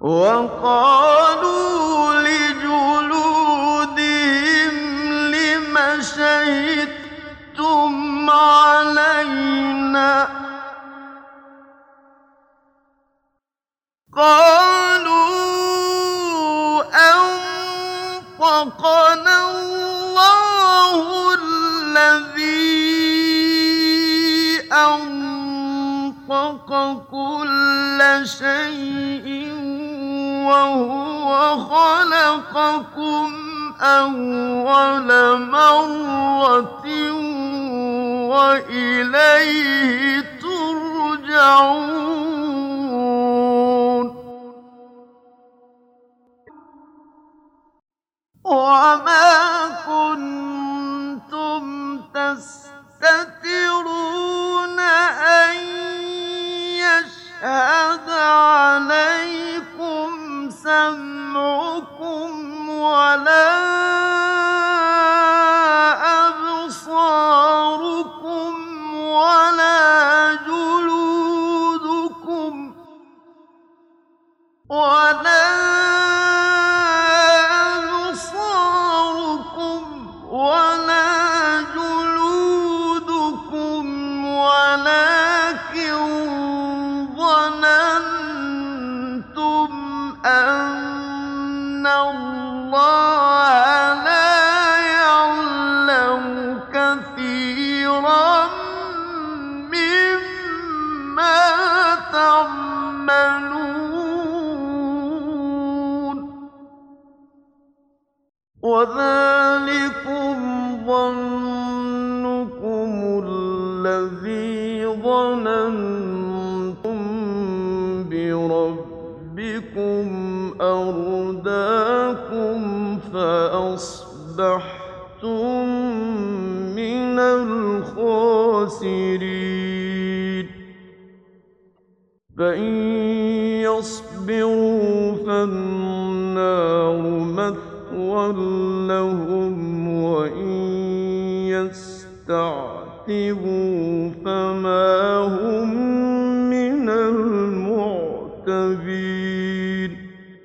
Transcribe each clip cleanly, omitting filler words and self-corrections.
وقالوا لجلودهم لم شهدتم علينا قالوا أنطقنا الله الذي أنطق كل شيء وهو خلقكم أول مرة وإليه ترجعون وما كنتم تستترون أن يشهد عليكم سمعكم ولا أبصاركم ولا جلودكم ولكن ظننتم أن الله لا يعلم كثيرا مما تعملون وذلكم ظنكم الذي ظننتم بربكم أرداكم فأصبحتم من الخاسرين فإن يصبروا فالنار مثوى لهم وإن يستعتبوا فما هم من المعتبين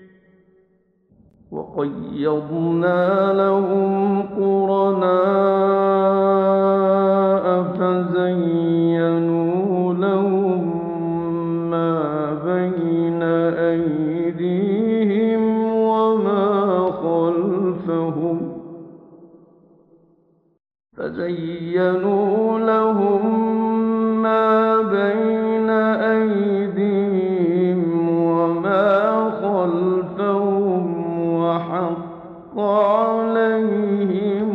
وقيضنا لهم قرناء فزينوا لهم ما بين أيديهم وما خلفهم وحق عليهم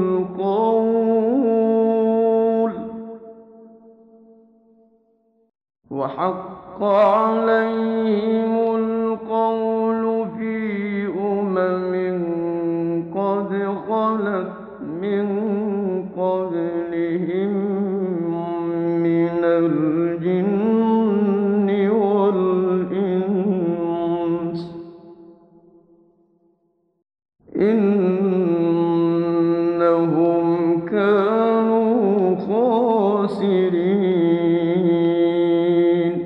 القول في قد خلت من قبلهم من الجن والإنس إنهم كانوا خاسرين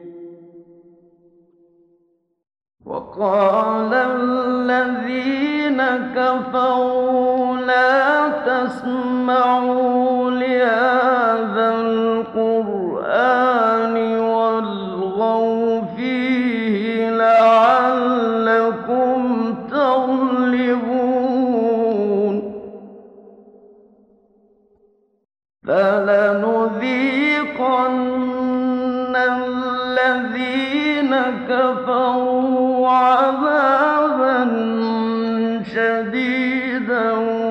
وقال الذين كفروا لا تسمعوا لهذا القرآن والغوا فيه لعلكم تغلبون فلنذيقن الذين كفروا عذابا شديدا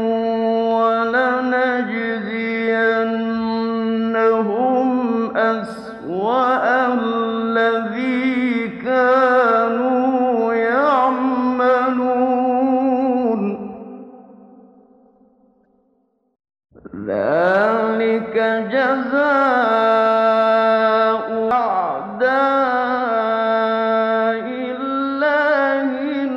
ولنجزينهم أسوأ الذي كانوا يعملون ذلك جزاء أعداء الله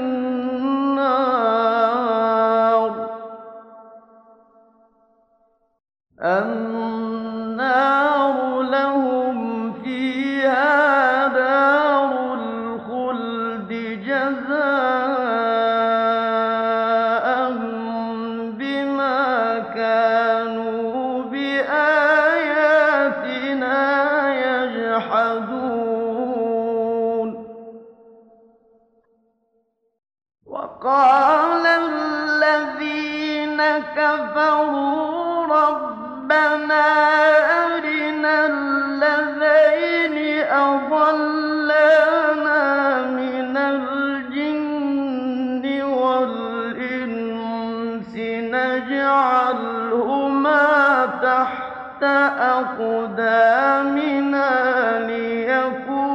يجحدون وقال الذين كفروا ربنا أرنا الذين أضلانا من الجن والإنس نجعلهما تحت أقدامنا ليكونا